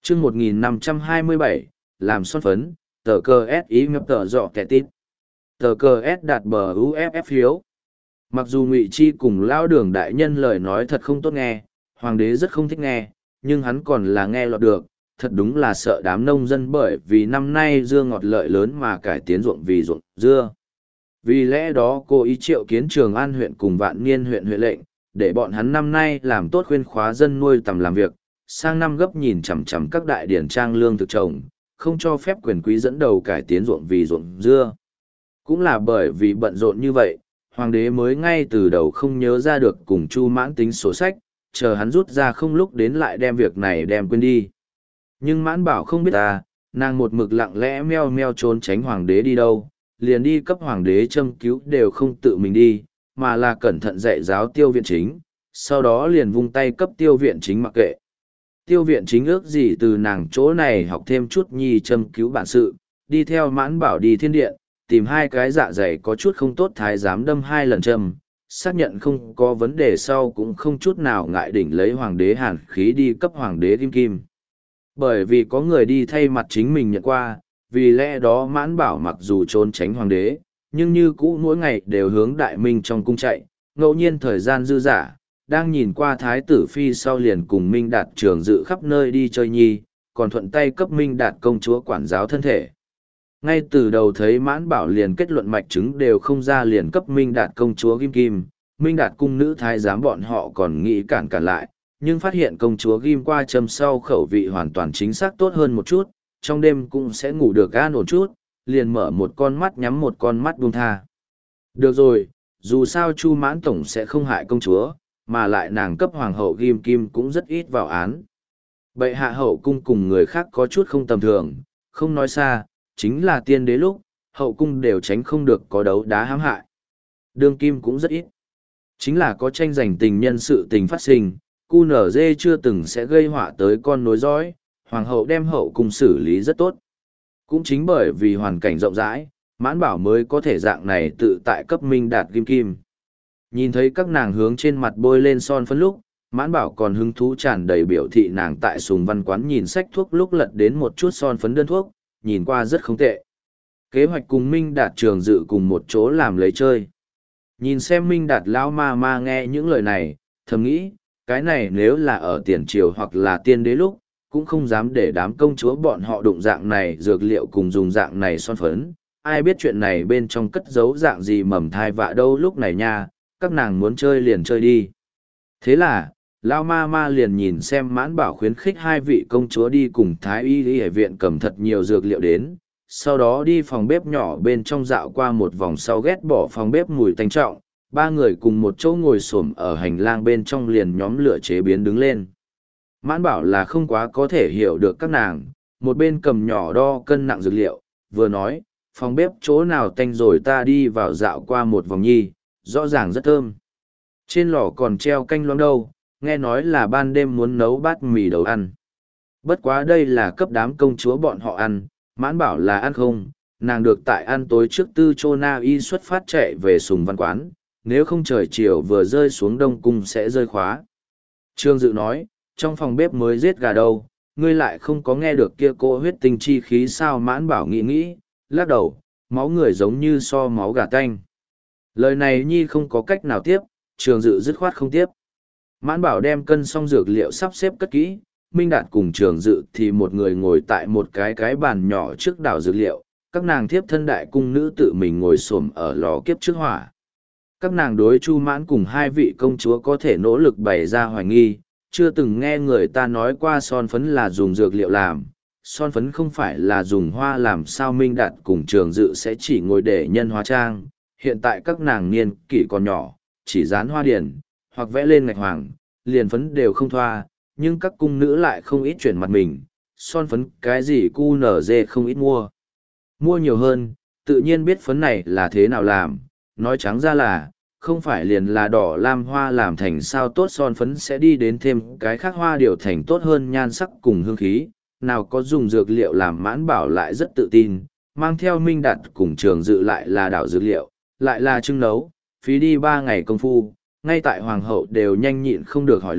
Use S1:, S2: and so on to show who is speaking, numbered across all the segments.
S1: chương 1527, làm son phấn, tờ cờ S ý ngập tờ dọ kẻ tít. Tờ cờ S đạt bờ UFF phiếu. Mặc dù Ngụy Chi cùng Lão Đường đại nhân lời nói thật không tốt nghe, hoàng đế rất không thích nghe, nhưng hắn còn là nghe lọt được, thật đúng là sợ đám nông dân bởi vì năm nay dưa ngọt lợi lớn mà cải tiến ruộng vì ruộng dưa. Vì lẽ đó cô ý triệu kiến Trường An huyện cùng Vạn Niên huyện huệ lệnh, để bọn hắn năm nay làm tốt khuyên khóa dân nuôi tầm làm việc, sang năm gấp nhìn chằm chằm các đại điển trang lương thực trồng, không cho phép quyền quý dẫn đầu cải tiến ruộng vì ruộng dưa. Cũng là bởi vì bận rộn như vậy, hoàng đế mới ngay từ đầu không nhớ ra được cùng Chu Mãn tính sổ sách, chờ hắn rút ra không lúc đến lại đem việc này đem quên đi. Nhưng Mãn Bảo không biết nàng một mực lặng lẽ meo meo trốn tránh hoàng đế đi đâu, liền đi cấp hoàng đế châm cứu đều không tự mình đi, mà là cẩn thận dạy giáo Tiêu Viện Chính, sau đó liền vung tay cấp Tiêu Viện Chính mặc kệ. Tiêu Viện Chính ước gì từ nàng chỗ này học thêm chút nhi châm cứu bản sự, đi theo Mãn Bảo đi thiên điện, tìm hai cái dạ dày có chút không tốt thái giám đâm 2 lần châm, xác nhận không có vấn đề sau cũng không chút nào ngại đỉnh lấy hoàng đế hàn khí đi cấp hoàng đế kim kim. Bởi vì có người đi thay mặt chính mình nhận qua, vì lẽ đó Mãn Bảo mặc dù trốn tránh hoàng đế, nhưng như cũ mỗi ngày đều hướng đại minh trong cung chạy, ngẫu nhiên thời gian dư dả, đang nhìn qua thái tử phi sau liền cùng Minh Đạt Trường Dự khắp nơi đi chơi nhi, còn thuận tay cấp Minh Đạt công chúa quản giáo thân thể. Ngay từ đầu thấy Mãn Bảo liền kết luận mạch chứng đều không ra liền cấp Minh Đạt công chúa Kim Kim, Minh Đạt cung nữ thái giám bọn họ còn nghĩ cản lại, nhưng phát hiện công chúa Kim qua châm sau khẩu vị hoàn toàn chính xác tốt hơn một chút, trong đêm cũng sẽ ngủ được an ổn chút, liền mở một con mắt nhắm một con mắt buông tha. Được rồi, dù sao Chu Mãn Tổng sẽ không hại công chúa, mà lại nàng cấp hoàng hậu Kim Kim cũng rất ít vào án. Bệ hạ hậu cung cùng người khác có chút không tầm thường, không nói xa, chính là tiên đế lúc, hậu cung đều tránh không được có đấu đá hãm hại. Đương kim cũng rất ít. Chính là có tranh giành tình nhân sự tình phát sinh, QNZ chưa từng sẽ gây họa tới con nối dõi, hoàng hậu đem hậu cung xử lý rất tốt. Cũng chính bởi vì hoàn cảnh rộng rãi, Mãn Bảo mới có thể dạng này tự tại cấp Minh Đạt Kim Kim. Nhìn thấy các nàng hướng trên mặt bôi lên son phấn lúc, Mãn Bảo còn hứng thú tràn đầy biểu thị nàng tại Sùng Văn Quán nhìn sách thuốc lúc lật đến một chút son phấn đơn thuốc, nhìn qua rất không tệ. Kế hoạch cùng Minh Đạt Trường Dự cùng một chỗ làm lấy chơi. Nhìn xem Minh Đạt lão ma nghe những lời này, thầm nghĩ, cái này nếu là ở tiền triều hoặc là tiên đế lúc, cũng không dám để đám công chúa bọn họ đụng dạng này dược liệu cùng dùng dạng này son phấn. Ai biết chuyện này bên trong cất giấu dạng gì mầm thai vạ đâu lúc này nha, các nàng muốn chơi liền chơi đi. Thế là, Lao ma liền nhìn xem Mãn Bảo khuyến khích hai vị công chúa đi cùng Thái y y viện cầm thật nhiều dược liệu đến, sau đó đi phòng bếp nhỏ bên trong dạo qua một vòng sau ghét bỏ phòng bếp mùi tanh trọng, ba người cùng một chỗ ngồi xổm ở hành lang bên trong liền nhóm lửa chế biến đứng lên. Mãn Bảo là không quá có thể hiểu được các nàng, một bên cầm nhỏ đo cân nặng dược liệu, vừa nói, phòng bếp chỗ nào tanh rồi ta đi vào dạo qua một vòng nhi, rõ ràng rất thơm. Trên lò còn treo canh loãng đâu, nghe nói là ban đêm muốn nấu bát mì đầu ăn. Bất quá đây là cấp đám công chúa bọn họ ăn, Mãn Bảo là ăn không, nàng được tại ăn tối trước Tư Chô Na Y xuất phát chạy về Sùng Văn Quán, nếu không trời chiều vừa rơi xuống Đông Cung sẽ rơi khóa. Trương Dự nói, trong phòng bếp mới giết gà đâu, ngươi lại không có nghe được kia cô huyết tinh chi khí sao? Mãn Bảo nghĩ, lắc đầu, máu người giống như so máu gà tanh. Lời này nhi không có cách nào tiếp, Trường Dự dứt khoát không tiếp. Mãn Bảo đem cân xong dược liệu sắp xếp cất kỹ, Minh Đạt cùng Trường Dự thì một người ngồi tại một cái bàn nhỏ trước đảo dược liệu, các nàng thiếp thân đại cung nữ tự mình ngồi xổm ở lò kiếp trước hỏa. Các nàng đối Chu Mãn cùng hai vị công chúa có thể nỗ lực bày ra hoài nghi, chưa từng nghe người ta nói qua son phấn là dùng dược liệu làm, son phấn không phải là dùng hoa làm sao. Minh Đạt cùng Trường Dự sẽ chỉ ngồi để nhân hóa trang, hiện tại các nàng niên kỷ còn nhỏ, chỉ dán hoa điển, hoặc vẽ lên ngạch hoàng, liền phấn đều không thoa, nhưng các cung nữ lại không ít chuyển mặt mình, son phấn cái gì cu nở dê không ít mua. Mua nhiều hơn, tự nhiên biết phấn này là thế nào làm, nói trắng ra là, không phải liền là đỏ lam hoa làm thành sao tốt, son phấn sẽ đi đến thêm cái khác hoa điều thành tốt hơn nhan sắc cùng hương khí, nào có dùng dược liệu làm. Mãn Bảo lại rất tự tin, mang theo Minh Đạt cùng Trường Dự lại là đảo dược liệu, lại là trưng nấu, phí đi 3 ngày công phu, ngay tại hoàng hậu đều nhanh nhịn không được hỏi lúc,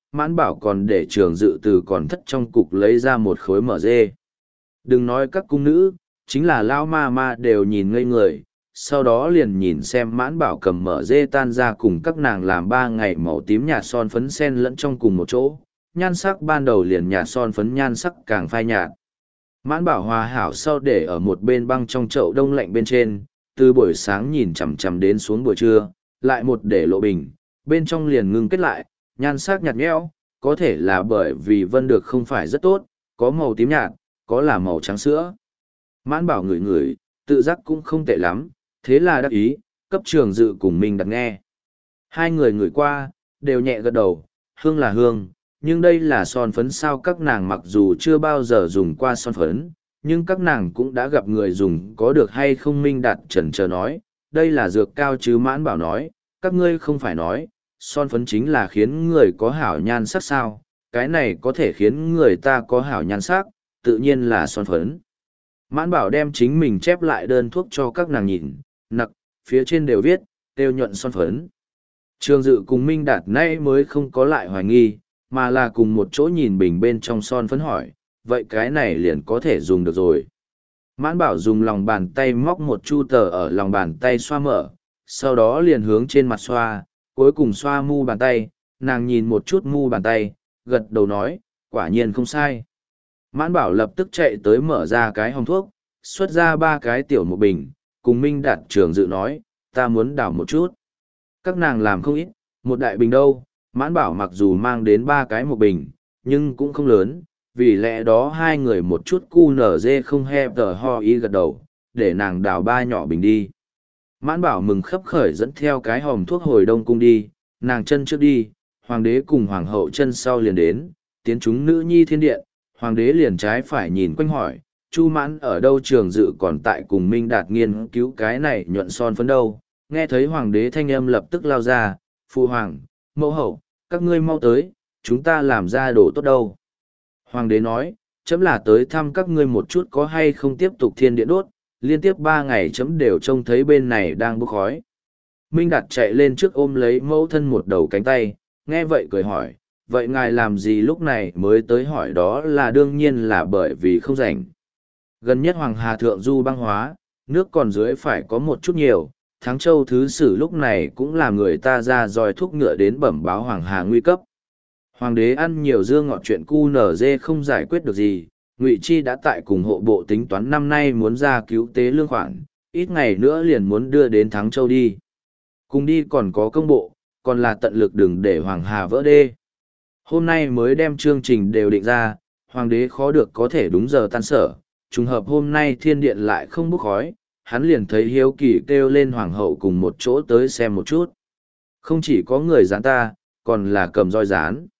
S1: Mãn Bảo còn để Trường Dự từ còn thất trong cục lấy ra một khối mở dê. Đừng nói các cung nữ, chính là lão ma ma đều nhìn ngây người, sau đó liền nhìn xem Mãn Bảo cầm mở dê tan ra cùng các nàng làm 3 ngày màu tím nhạt son phấn sen lẫn trong cùng một chỗ, nhan sắc ban đầu liền nhạt son phấn nhan sắc càng phai nhạt. Mãn Bảo hòa hảo sau để ở một bên băng trong chậu đông lạnh bên trên, từ buổi sáng nhìn chằm chằm đến xuống buổi trưa, lại một để lộ bình, bên trong liền ngưng kết lại, nhan sắc nhạt nhẽo, có thể là bởi vì vân được không phải rất tốt, có màu tím nhạt, có là màu trắng sữa. Mãn Bảo ngửi ngửi, tự giác cũng không tệ lắm, thế là đắc ý, cấp Trường Dự cùng mình đặt nghe. Hai người ngửi qua, đều nhẹ gật đầu, hương là hương, nhưng đây là son phấn sao? Các nàng mặc dù chưa bao giờ dùng qua son phấn, nhưng các nàng cũng đã gặp người dùng, có được hay không? Minh Đạt chần chờ nói, đây là dược cao chứ. Mãn Bảo nói, các ngươi không phải nói, son phấn chính là khiến người có hảo nhan sắc sao? Cái này có thể khiến người ta có hảo nhan sắc, tự nhiên là son phấn. Mãn Bảo đem chính mình chép lại đơn thuốc cho các nàng nhìn, nặc, phía trên đều viết, tiêu nhuận son phấn. Trường Dự cùng Minh Đạt nay mới không có lại hoài nghi, mà là cùng một chỗ nhìn bình bên trong son phấn hỏi, vậy cái này liền có thể dùng được rồi. Mãn Bảo dùng lòng bàn tay móc một chu tờ ở lòng bàn tay xoa mở, sau đó liền hướng trên mặt xoa, cuối cùng xoa mu bàn tay, nàng nhìn một chút mu bàn tay, gật đầu nói, quả nhiên không sai. Mãn Bảo lập tức chạy tới mở ra cái hòm thuốc, xuất ra 3 cái tiểu một bình, cùng Minh Đạt Trường Dự nói, ta muốn đảo một chút. Các nàng làm không ít, một đại bình đâu. Mãn Bảo mặc dù mang đến 3 cái một bình, nhưng cũng không lớn, vì lẽ đó hai người một chút cu nở dê không he tờ ho ý gật đầu, để nàng đào 3 nhỏ bình đi. Mãn Bảo mừng khấp khởi dẫn theo cái hòm thuốc hồi Đông Cung đi, nàng chân trước đi, hoàng đế cùng hoàng hậu chân sau liền đến, tiến chúng nữ nhi thiên điện, hoàng đế liền trái phải nhìn quanh hỏi, Chu Mãn ở đâu? Trường Dự còn tại cùng Minh Đạt nghiên cứu cái này nhuận son phấn đâu. Nghe thấy hoàng đế thanh âm lập tức lao ra, phụ hoàng, mẫu hậu, các ngươi mau tới, chúng ta làm ra đồ tốt đâu. Hoàng đế nói, chấm là tới thăm các ngươi một chút có hay không tiếp tục thiên điện đốt, liên tiếp 3 ngày chấm đều trông thấy bên này đang bốc khói. Minh Đạt chạy lên trước ôm lấy mẫu thân một đầu cánh tay, nghe vậy cười hỏi, vậy ngài làm gì lúc này mới tới hỏi? Đó là đương nhiên là bởi vì không rảnh. Gần nhất Hoàng Hà Thượng Du băng hóa, nước còn dưới phải có một chút nhiều, Thắng Châu Thứ Sử lúc này cũng là người ta ra dòi thúc ngựa đến bẩm báo Hoàng Hà nguy cấp. Hoàng đế ăn nhiều dưa ngọt, chuyện cu nở dê không giải quyết được gì, Ngụy Chi đã tại cùng hộ bộ tính toán năm nay muốn ra cứu tế lương khoản, ít ngày nữa liền muốn đưa đến Thắng Châu đi. Cùng đi còn có công bộ, còn là tận lực đừng để Hoàng Hà vỡ đê. Hôm nay mới đem chương trình đều định ra, Hoàng đế khó được có thể đúng giờ tan sở, trùng hợp hôm nay thiên điện lại không bốc khói, hắn liền thấy hiếu kỳ kêu lên hoàng hậu cùng một chỗ tới xem một chút. Không chỉ có người gián ta, còn là cầm roi gián.